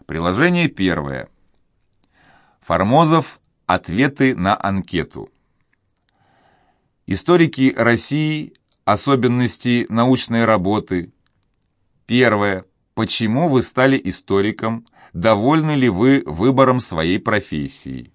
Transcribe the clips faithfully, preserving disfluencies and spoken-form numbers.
Приложение первое. Формозов. Ответы на анкету. Историки России. Особенности научной работы. Первое. Почему вы стали историком? Довольны ли вы выбором своей профессии?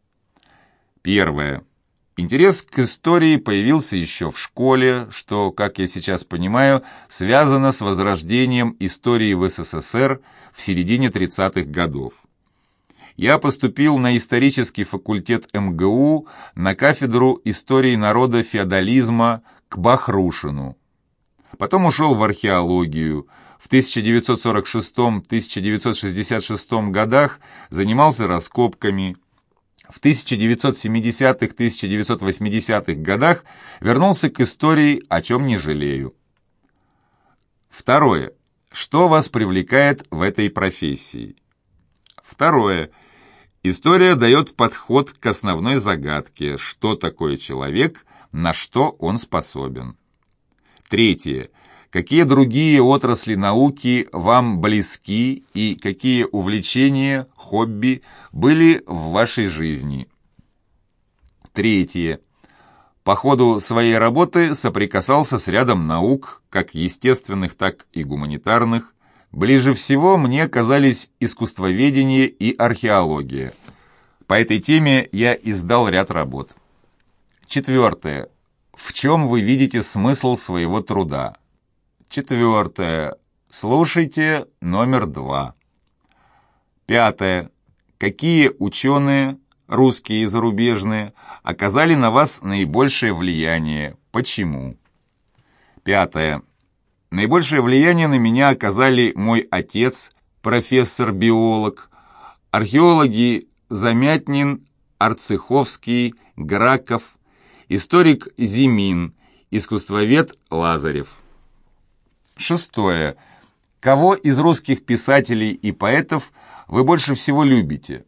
Первое. Интерес к истории появился еще в школе, что, как я сейчас понимаю, связано с возрождением истории в СССР в середине тридцатых годов. Я поступил на исторический факультет эм гэ у на кафедру истории народа феодализма к Бахрушину. Потом ушел в археологию. В тысяча девятьсот сорок шестом — тысяча девятьсот шестьдесят шестом годах занимался раскопками. В тысяча девятьсот семидесятых — тысяча девятьсот восьмидесятых годах вернулся к истории, о чем не жалею. Второе. Что вас привлекает в этой профессии? Второе. История дает подход к основной загадке, что такое человек, на что он способен. Третье. Какие другие отрасли науки вам близки и какие увлечения, хобби были в вашей жизни? Третье. По ходу своей работы соприкасался с рядом наук, как естественных, так и гуманитарных. Ближе всего мне казались искусствоведение и археология. По этой теме я издал ряд работ. Четвертое. В чем вы видите смысл своего труда? Четвертое. Слушайте номер два. Пятое. Какие ученые, русские и зарубежные, оказали на вас наибольшее влияние? Почему? Пятое. Наибольшее влияние на меня оказали мой отец, профессор-биолог, археологи Замятнин, Арцеховский, Граков, историк Зимин, искусствовед Лазарев. Шестое. Кого из русских писателей и поэтов вы больше всего любите?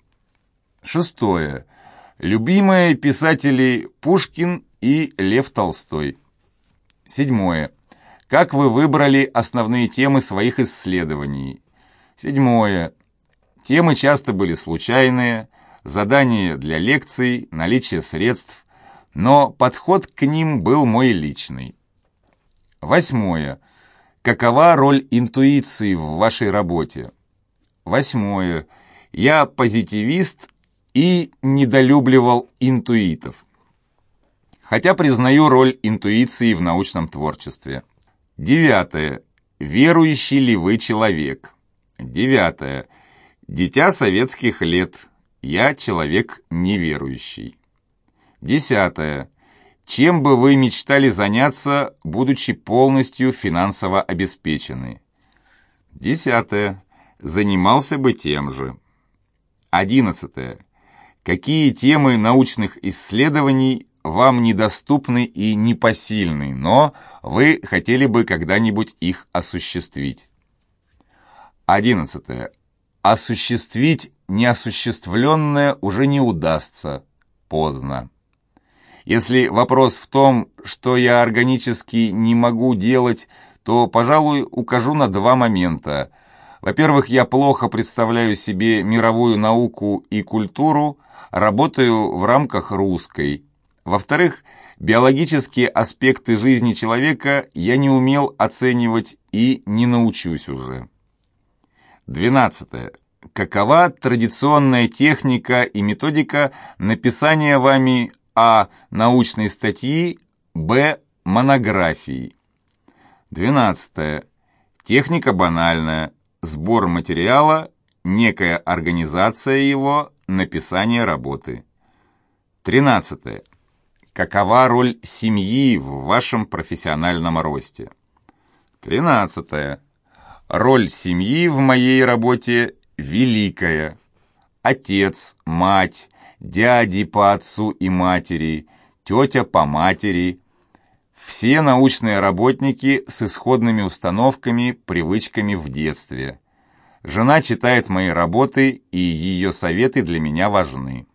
Шестое. Любимые писатели Пушкин и Лев Толстой. Седьмое. Как вы выбрали основные темы своих исследований? Седьмое. Темы часто были случайные, задания для лекций, наличие средств, но подход к ним был мой личный. Восьмое. Какова роль интуиции в вашей работе? Восьмое. Я позитивист и недолюбливал интуитов, хотя признаю роль интуиции в научном творчестве. Девятое. Верующий ли вы человек? Девятое. Дитя советских лет. Я человек неверующий. Десятое. Чем бы вы мечтали заняться, будучи полностью финансово обеспечены? Десятое. Занимался бы тем же. Одиннадцатое. Какие темы научных исследований вам недоступны и непосильны, но вы хотели бы когда-нибудь их осуществить? Одиннадцатое. Осуществить неосуществленное уже не удастся. Поздно. Если вопрос в том, что я органически не могу делать, то, пожалуй, укажу на два момента. Во-первых, я плохо представляю себе мировую науку и культуру, работаю в рамках русской. Во-вторых, биологические аспекты жизни человека я не умел оценивать и не научусь уже. Двенадцатое. Какова традиционная техника и методика написания вами а. научной статьи, б. монографии? Двенадцатое. Техника банальная. Сбор материала, некая организация его, написание работы. Тринадцатое. Какова роль семьи в вашем профессиональном росте? Тринадцатое. Роль семьи в моей работе великая. Отец, мать, дяди по отцу и матери, тетя по матери. Все научные работники с исходными установками, привычками в детстве. Жена читает мои работы, и ее советы для меня важны.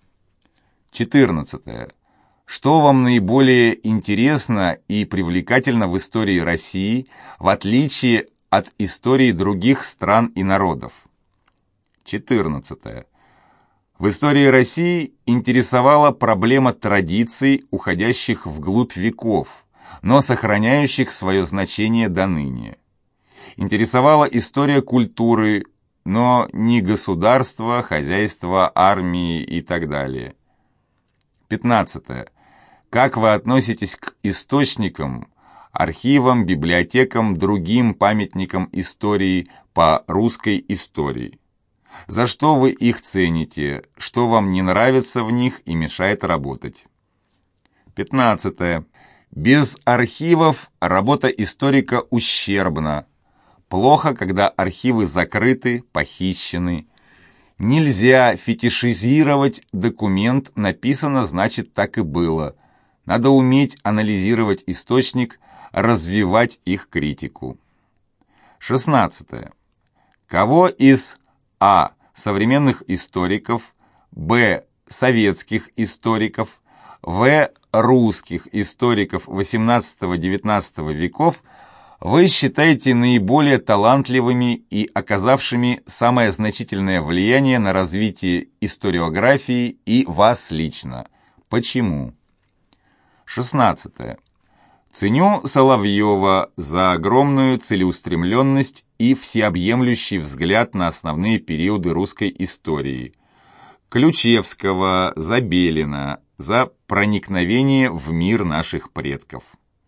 четырнадцатое. Что вам наиболее интересно и привлекательно в истории России, в отличие от истории других стран и народов? четырнадцатое. В истории России интересовала проблема традиций, уходящих вглубь веков, но сохраняющих свое значение до ныне. Интересовала история культуры, но не государства, хозяйства, армии и так далее. пятнадцатое. Как вы относитесь к источникам, архивам, библиотекам, другим памятникам истории по русской истории? За что вы их цените, что вам не нравится в них и мешает работать? пятнадцатое. Без архивов работа историка ущербна. Плохо, когда архивы закрыты, похищены. Нельзя фетишизировать документ, написано, значит, так и было. Надо уметь анализировать источник, развивать их критику. шестнадцатое. Кого из а. современных историков, б. советских историков, в. русских историков восемнадцатого-девятнадцатого веков вы считаете наиболее талантливыми и оказавшими самое значительное влияние на развитие историографии и вас лично? Почему? шестнадцатое. Ценю Соловьева за огромную целеустремленность и всеобъемлющий взгляд на основные периоды русской истории. Ключевского, Забелина за проникновение в мир наших предков.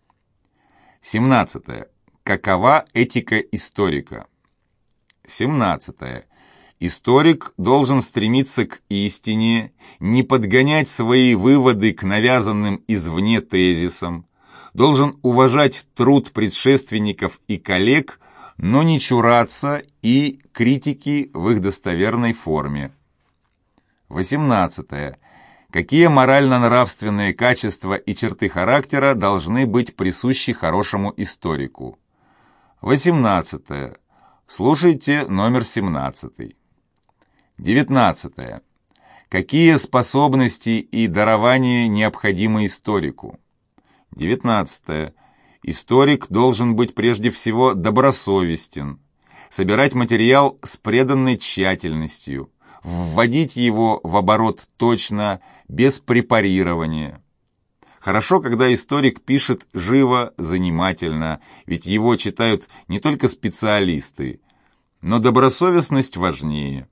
семнадцатое. Какова этика историка? семнадцатое. Историк должен стремиться к истине, не подгонять свои выводы к навязанным извне тезисам, должен уважать труд предшественников и коллег, но не чураться и критики в их достоверной форме. восемнадцатое. Какие морально-нравственные качества и черты характера должны быть присущи хорошему историку? восемнадцатое. Слушайте номер семнадцатый. девятнадцатое. Какие способности и дарования необходимы историку? девятнадцатое. Историк должен быть прежде всего добросовестен, собирать материал с преданной тщательностью, вводить его в оборот точно, без препарирования. Хорошо, когда историк пишет живо, занимательно, ведь его читают не только специалисты, но добросовестность важнее.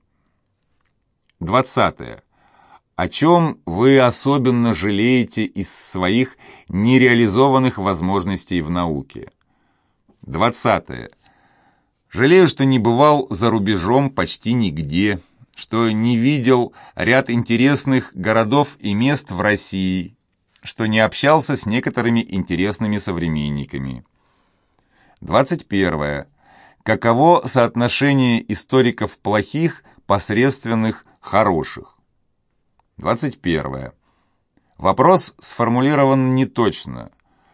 двадцатое. О чем вы особенно жалеете из своих нереализованных возможностей в науке? двадцатое. Жалею, что не бывал за рубежом почти нигде, что не видел ряд интересных городов и мест в России, что не общался с некоторыми интересными современниками. двадцать первое. Каково соотношение историков плохих, посредственных, хороших? двадцать первое. Вопрос сформулирован неточно.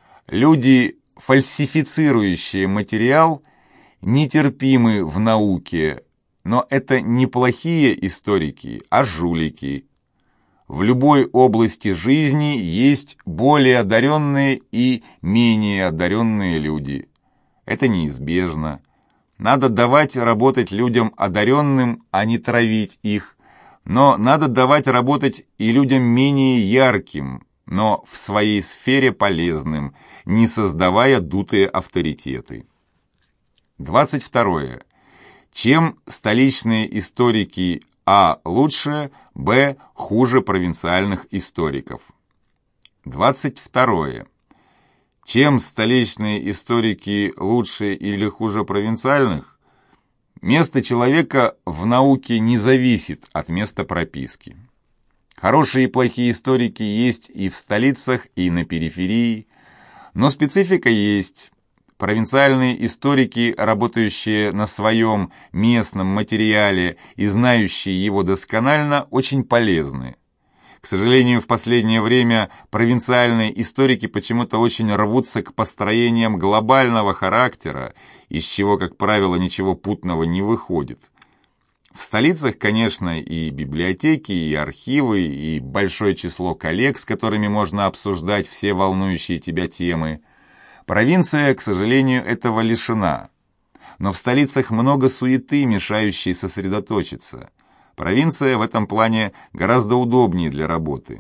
Люди, фальсифицирующие материал, нетерпимы в науке, но это не плохие историки, а жулики. В любой области жизни есть более одаренные и менее одаренные люди. Это неизбежно. Надо давать работать людям одаренным, а не травить их. Но надо давать работать и людям менее ярким, но в своей сфере полезным, не создавая дутые авторитеты. двадцать второе. Чем столичные историки а. лучше, б. хуже провинциальных историков? двадцать второе. Чем столичные историки лучше или хуже провинциальных? Место человека в науке не зависит от места прописки. Хорошие и плохие историки есть и в столицах, и на периферии, но специфика есть. Провинциальные историки, работающие на своем местном материале и знающие его досконально, очень полезны. К сожалению, в последнее время провинциальные историки почему-то очень рвутся к построениям глобального характера, из чего, как правило, ничего путного не выходит. В столицах, конечно, и библиотеки, и архивы, и большое число коллег, с которыми можно обсуждать все волнующие тебя темы. Провинция, к сожалению, этого лишена. Но в столицах много суеты, мешающей сосредоточиться. Провинция в этом плане гораздо удобнее для работы.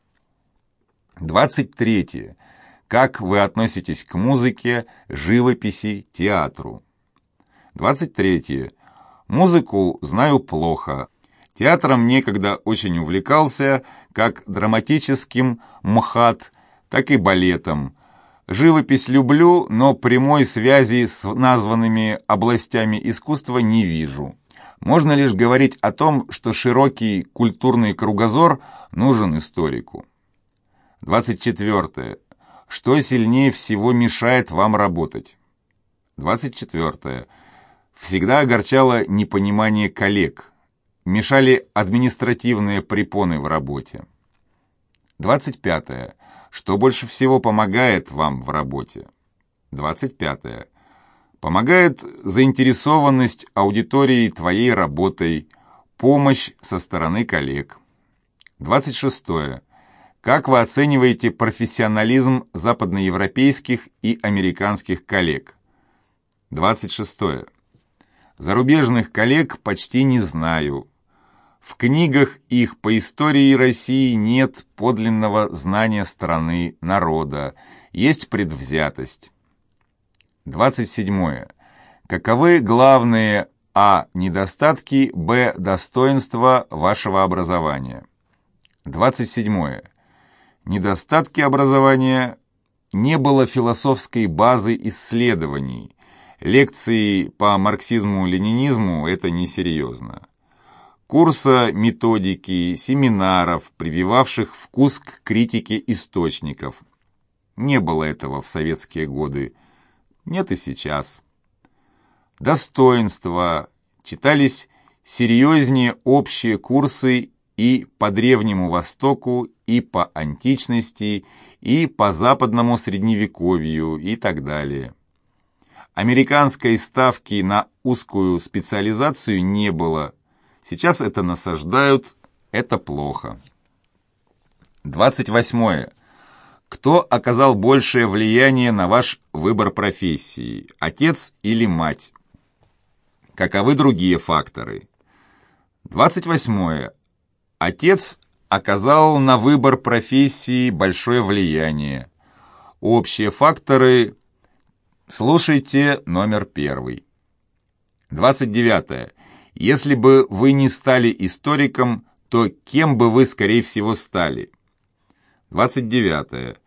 двадцать третье. Как вы относитесь к музыке, живописи, театру? двадцать третье. Музыку знаю плохо. Театром некогда очень увлекался, как драматическим МХАТ, так и балетом. Живопись люблю, но прямой связи с названными областями искусства не вижу. Можно лишь говорить о том, что широкий культурный кругозор нужен историку. двадцать четвертое. Что сильнее всего мешает вам работать? двадцать четвертое. Всегда огорчало непонимание коллег. Мешали административные препоны в работе. двадцать пятое. Что больше всего помогает вам в работе? двадцать пятое. Помогает заинтересованность аудитории твоей работой, помощь со стороны коллег. двадцать шестое. Как вы оцениваете профессионализм западноевропейских и американских коллег? двадцать шестое. Зарубежных коллег почти не знаю. В книгах их по истории России нет подлинного знания страны, народа, есть предвзятость. двадцать седьмое. Каковы главные а. недостатки, б. достоинства вашего образования? двадцать седьмое. Недостатки образования: не было философской базы исследований. Лекции по марксизму-ленинизму – это несерьезно. Курса методики, семинаров, прививавших вкус к критике источников. Не было этого в советские годы. Нет и сейчас. Достоинства. Читались серьезнее общие курсы и по Древнему Востоку, и по античности, и по западному Средневековью, и так далее. Американской ставки на узкую специализацию не было. Сейчас это насаждают, это плохо. двадцать восьмое. Кто оказал большее влияние на ваш выбор профессии, отец или мать? Каковы другие факторы? двадцать восьмое. Отец оказал на выбор профессии большое влияние. Общие факторы. Слушайте номер первый. двадцать девятое. Если бы вы не стали историком, то кем бы вы, скорее всего, стали? двадцать девятое.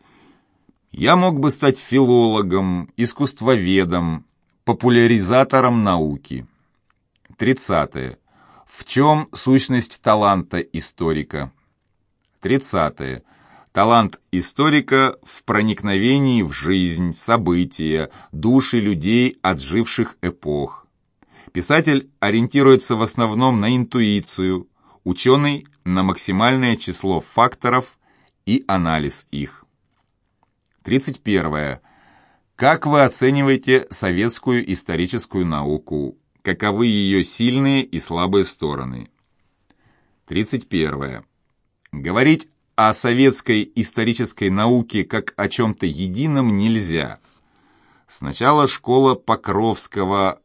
Я мог бы стать филологом, искусствоведом, популяризатором науки. тридцатое. В чем сущность таланта историка? тридцатое. Талант историка в проникновении в жизнь, события, души людей отживших эпох. Писатель ориентируется в основном на интуицию, ученый – на максимальное число факторов и анализ их. тридцать первое. Как вы оцениваете советскую историческую науку? Каковы ее сильные и слабые стороны? тридцать первое. Говорить о советской исторической науке как о чем-то едином нельзя. Сначала школа Покровского,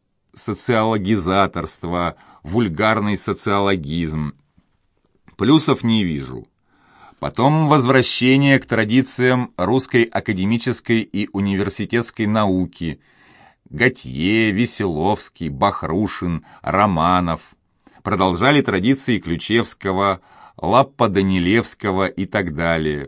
социологизаторство, вульгарный социологизм. Плюсов не вижу. Потом возвращение к традициям русской академической и университетской науки. Готье, Веселовский, Бахрушин, Романов. Продолжали традиции Ключевского, Лаппо-Данилевского и так далее.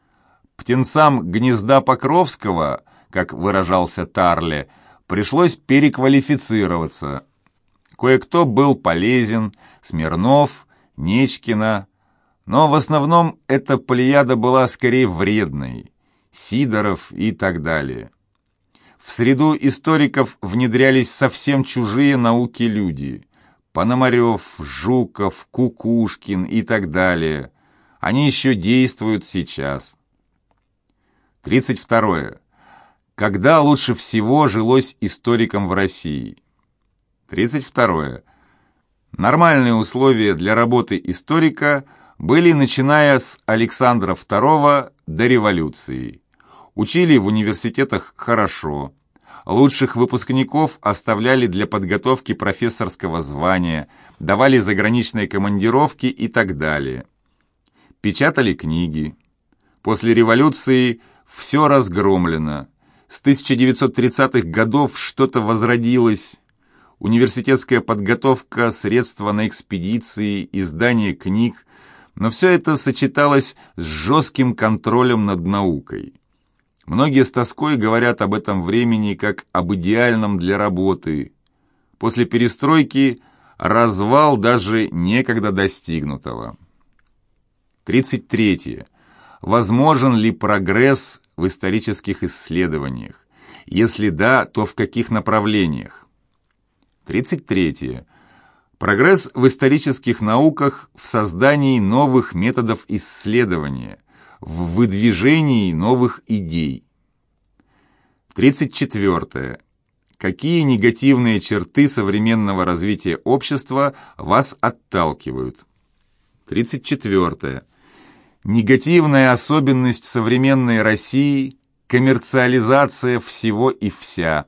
Птенцам гнезда Покровского, как выражался Тарле, пришлось переквалифицироваться. Кое-кто был полезен: Смирнов, Нечкина, но в основном эта плеяда была скорее вредной, Сидоров и так далее. В среду историков внедрялись совсем чужие науки люди: Пономарев, Жуков, Кукушкин и так далее. Они еще действуют сейчас. тридцать второе. Когда лучше всего жилось историкам в России? тридцать второе. Нормальные условия для работы историка были, начиная с Александра второго до революции. Учили в университетах хорошо. Лучших выпускников оставляли для подготовки профессорского звания, давали заграничные командировки и так далее. Печатали книги. После революции все разгромлено. С тысяча девятьсот тридцатых годов что-то возродилось. Университетская подготовка, средства на экспедиции, издание книг. Но все это сочеталось с жестким контролем над наукой. Многие с тоской говорят об этом времени как об идеальном для работы. После перестройки развал даже некогда достигнутого. тридцать третье. Возможен ли прогресс в исторических исследованиях? Если да, то в каких направлениях? тридцать третье. Прогресс в исторических науках в создании новых методов исследования, в выдвижении новых идей. тридцать четвертое. Какие негативные черты современного развития общества вас отталкивают? тридцать четвертое. Негативная особенность современной России – коммерциализация всего и вся.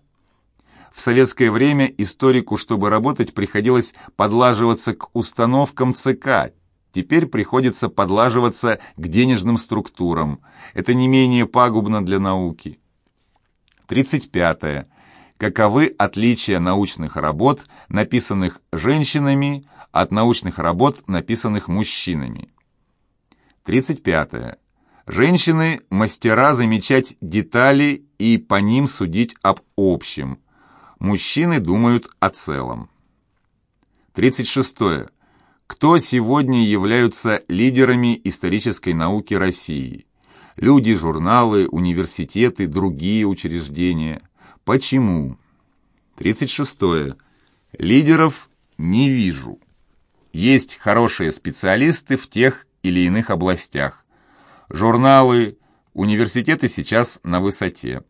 В советское время историку, чтобы работать, приходилось подлаживаться к установкам ЦК. Теперь приходится подлаживаться к денежным структурам. Это не менее пагубно для науки. тридцать пятое. Каковы отличия научных работ, написанных женщинами, от научных работ, написанных мужчинами? тридцать пятое. Женщины – мастера замечать детали и по ним судить об общем. Мужчины думают о целом. тридцать шестое. Кто сегодня являются лидерами исторической науки России? Люди, журналы, университеты, другие учреждения. Почему? тридцать шестое. Лидеров не вижу. Есть хорошие специалисты в тех или иных областях. Журналы, университеты сейчас на высоте.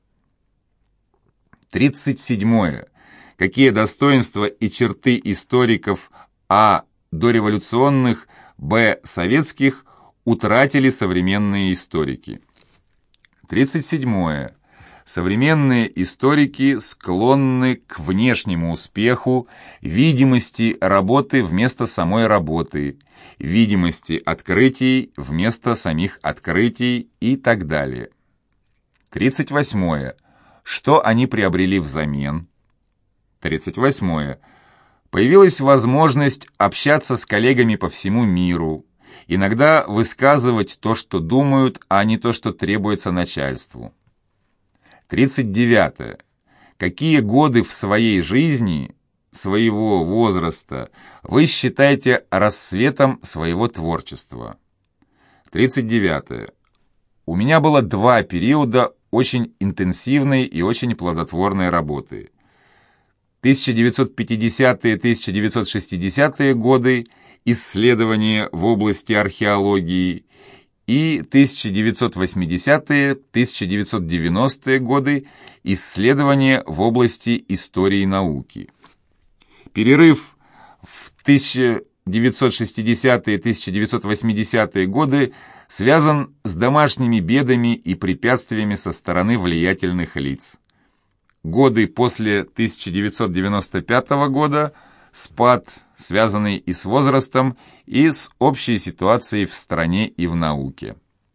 тридцать седьмое. Какие достоинства и черты историков а. дореволюционных, б. советских утратили современные историки? тридцать седьмое. Современные историки склонны к внешнему успеху, видимости работы вместо самой работы, видимости открытий вместо самих открытий и так далее. тридцать восьмое. Что они приобрели взамен? тридцать восьмое. Появилась возможность общаться с коллегами по всему миру, иногда высказывать то, что думают, а не то, что требуется начальству. тридцать девятое. Какие годы в своей жизни, своего возраста, вы считаете расцветом своего творчества? тридцать девятое. У меня было два периода очень интенсивной и очень плодотворной работы. тысяча девятьсот пятидесятые — тысяча девятьсот шестидесятые годы исследования в области археологии и тысяча девятьсот восьмидесятые — тысяча девятьсот девяностые годы исследования в области истории науки. Перерыв в тысяча девятьсот шестидесятые — тысяча девятьсот восьмидесятые годы связан с домашними бедами и препятствиями со стороны влиятельных лиц. Годы после тысяча девятьсот девяносто пятого года – спад, связанный и с возрастом, и с общей ситуацией в стране и в науке.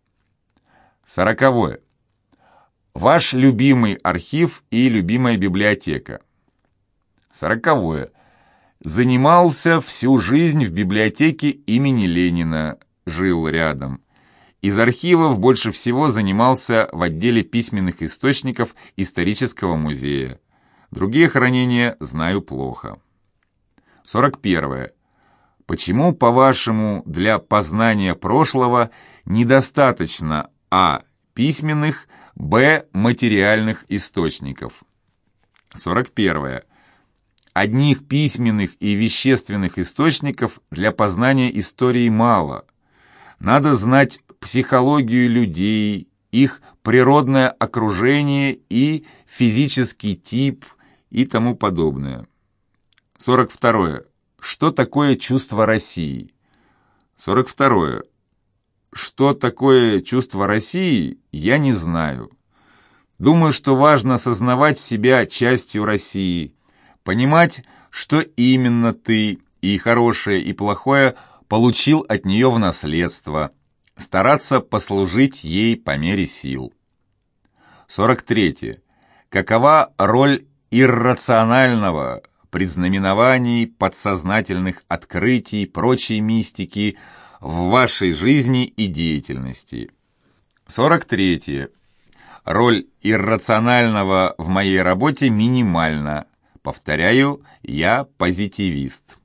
Сороковое. Ваш любимый архив и любимая библиотека. Сороковое. Занимался всю жизнь в библиотеке имени Ленина, жил рядом. Из архивов больше всего занимался в отделе письменных источников исторического музея. Другие хранения знаю плохо. сорок первое. Почему, по-вашему, для познания прошлого недостаточно а. письменных, б. материальных источников? сорок первое. Одних письменных и вещественных источников для познания истории мало. Надо знать психологию людей, их природное окружение и физический тип и тому подобное. сорок второе. Что такое чувство России? сорок второе. Что такое чувство России, я не знаю. Думаю, что важно осознавать себя частью России, понимать, что именно ты, и хорошее, и плохое, получил от нее в наследство, стараться послужить ей по мере сил. сорок третье. Какова роль иррационального, предзнаменований, подсознательных открытий, прочей мистики в вашей жизни и деятельности? сорок третье. Роль иррационального в моей работе минимальна. Повторяю, я позитивист.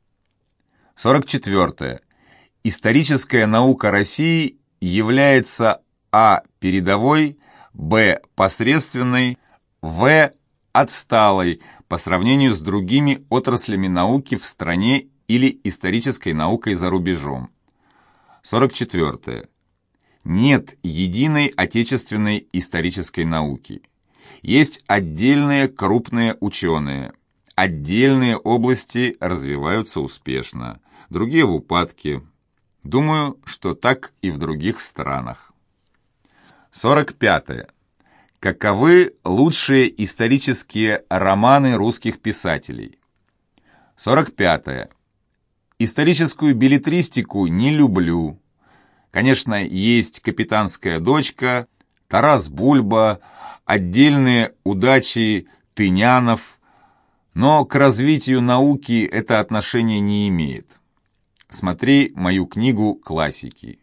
сорок четвертое. Историческая наука России является а. передовой, б. посредственной, в. отсталой по сравнению с другими отраслями науки в стране или исторической наукой за рубежом. сорок четвертое. Нет единой отечественной исторической науки. Есть отдельные крупные ученые. Отдельные области развиваются успешно, другие в упадке. Думаю, что так и в других странах. сорок пятое. Каковы лучшие исторические романы русских писателей? сорок пятое. Историческую беллетристику не люблю. Конечно, есть «Капитанская дочка», «Тарас Бульба», отдельные удачи Тынянов, но к развитию науки это отношение не имеет. Смотри мою книгу «Классики».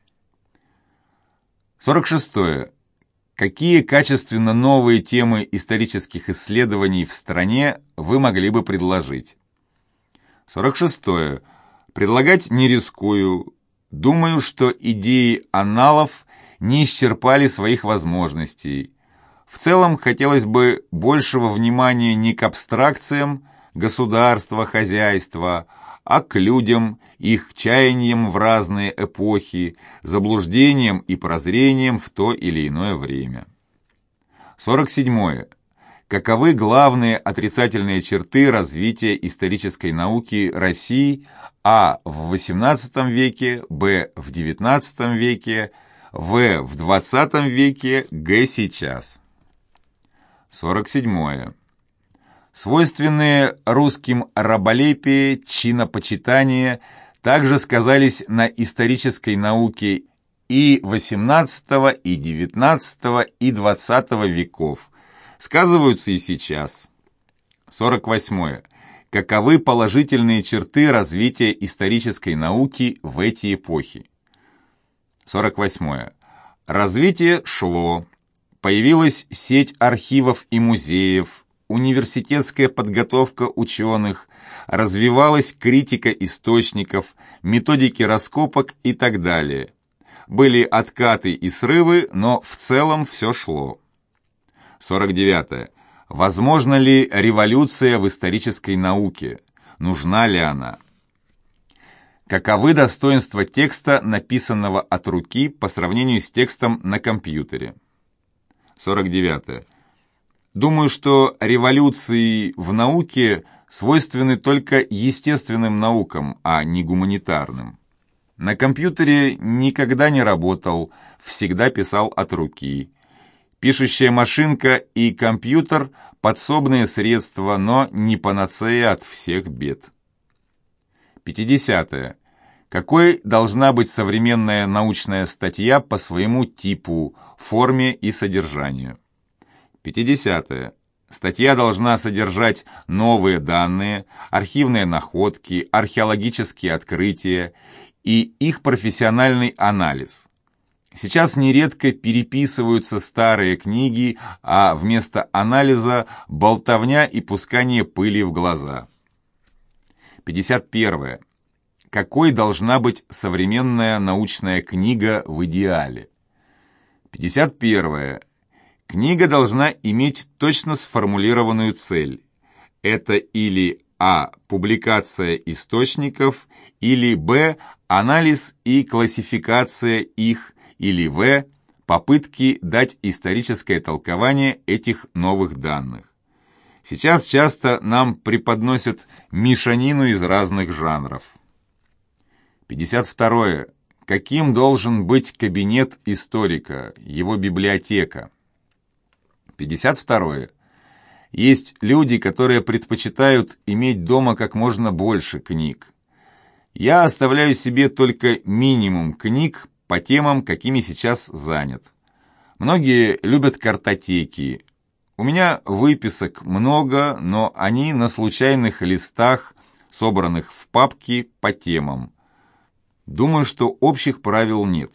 сорок шестое. Какие качественно новые темы исторических исследований в стране вы могли бы предложить? сорок шестое. Предлагать не рискую. Думаю, что идеи анналов не исчерпали своих возможностей. В целом, хотелось бы большего внимания не к абстракциям государства, хозяйства, а к людям, их чаяниям в разные эпохи, заблуждениям и прозрениям в то или иное время. сорок седьмое. Каковы главные отрицательные черты развития исторической науки России а. в восемнадцатом веке, б. в девятнадцатом веке, в. в двадцатом веке, г. сейчас? сорок седьмое. Свойственные русским раболепие, чинопочитание также сказались на исторической науке и восемнадцатого, и девятнадцатого, и двадцатого веков. Сказываются и сейчас. сорок восьмое. Каковы положительные черты развития исторической науки в эти эпохи? сорок восьмое. Развитие шло. Появилась сеть архивов и музеев, университетская подготовка ученых, развивалась критика источников, методики раскопок и так далее. Были откаты и срывы, но в целом все шло. сорок девятое. Возможна ли революция в исторической науке? Нужна ли она? Каковы достоинства текста, написанного от руки, по сравнению с текстом на компьютере? сорок девятое. Думаю, что революции в науке свойственны только естественным наукам, а не гуманитарным. На компьютере никогда не работал, всегда писал от руки. Пишущая машинка и компьютер – подсобные средства, но не панацея от всех бед. пятидесятое. Какой должна быть современная научная статья по своему типу, форме и содержанию? пятидесятое. Статья должна содержать новые данные, архивные находки, археологические открытия и их профессиональный анализ. Сейчас нередко переписываются старые книги, а вместо анализа болтовня и пускание пыли в глаза. пятьдесят первое. Какой должна быть современная научная книга в идеале? пятьдесят первое. Книга должна иметь точно сформулированную цель. Это или а. публикация источников, или б. анализ и классификация их, или в. попытки дать историческое толкование этих новых данных. Сейчас часто нам преподносят мешанину из разных жанров. пятьдесят второе. Каким должен быть кабинет историка, его библиотека? пятьдесят второе. Есть люди, которые предпочитают иметь дома как можно больше книг. Я оставляю себе только минимум книг по темам, какими сейчас занят. Многие любят картотеки. У меня выписок много, но они на случайных листах, собранных в папки по темам. Думаю, что общих правил нет.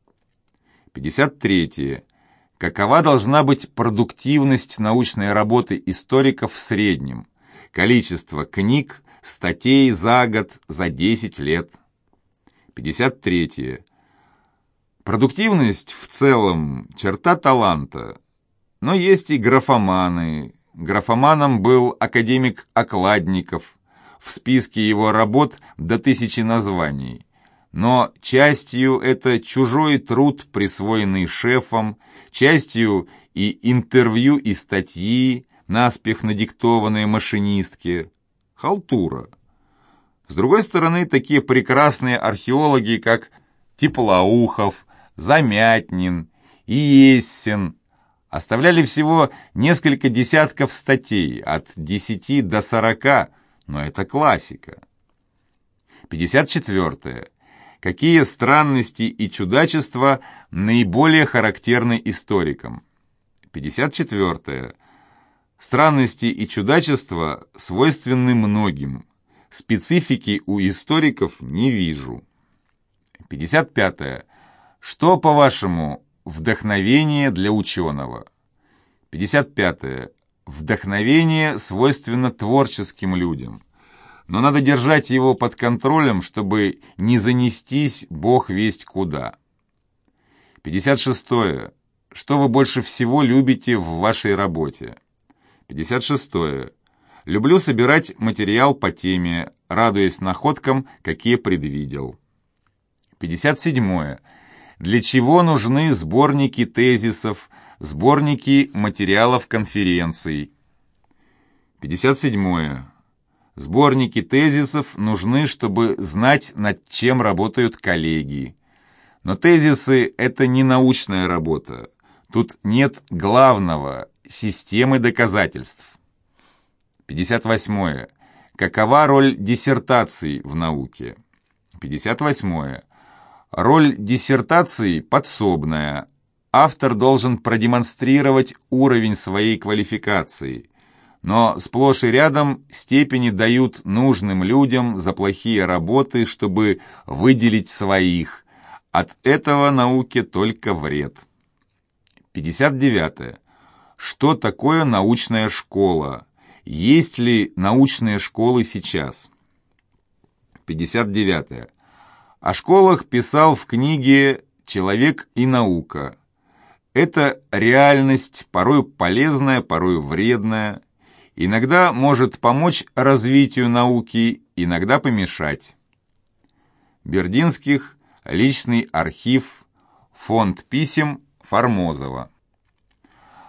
пятьдесят третье. Какова должна быть продуктивность научной работы историков в среднем? Количество книг, статей за год, за десять лет. пятьдесят третье. Продуктивность в целом – черта таланта. Но есть и графоманы. Графоманом был академик Окладников. В списке его работ до тысячи названий. Но частью это чужой труд, присвоенный шефом, частью и интервью, и статьи, наспех надиктованные машинистке. Халтура. С другой стороны, такие прекрасные археологи, как Теплоухов, Замятнин и Ессен, оставляли всего несколько десятков статей, от десяти до сорока, но это классика. пятьдесят четвертое. Какие странности и чудачества наиболее характерны историкам? пятьдесят четвертое. Странности и чудачества свойственны многим. Специфики у историков не вижу. пятьдесят пятое. Что, по-вашему, вдохновение для ученого? пятьдесят пятое. Вдохновение свойственно творческим людям. Но надо держать его под контролем, чтобы не занестись бог весть куда. пятьдесят шестое. Что вы больше всего любите в вашей работе? пятьдесят шестое. Люблю собирать материал по теме, радуясь находкам, какие предвидел. пятьдесят седьмое. Для чего нужны сборники тезисов, сборники материалов конференций? пятьдесят седьмое. Сборники тезисов нужны, чтобы знать, над чем работают коллеги. Но тезисы – это не научная работа. Тут нет главного – системы доказательств. пятьдесят восьмое. Какова роль диссертаций в науке? пятьдесят восьмое. Роль диссертации подсобная. Автор должен продемонстрировать уровень своей квалификации. Но сплошь и рядом степени дают нужным людям за плохие работы, чтобы выделить своих. От этого науке только вред. пятьдесят девятое. Что такое научная школа? Есть ли научные школы сейчас? пятьдесят девятое. О школах писал в книге «Человек и наука». Это реальность, порой полезная, порой вредная. Иногда может помочь развитию науки, иногда помешать. Бердинских, личный архив, фонд писем Формозова.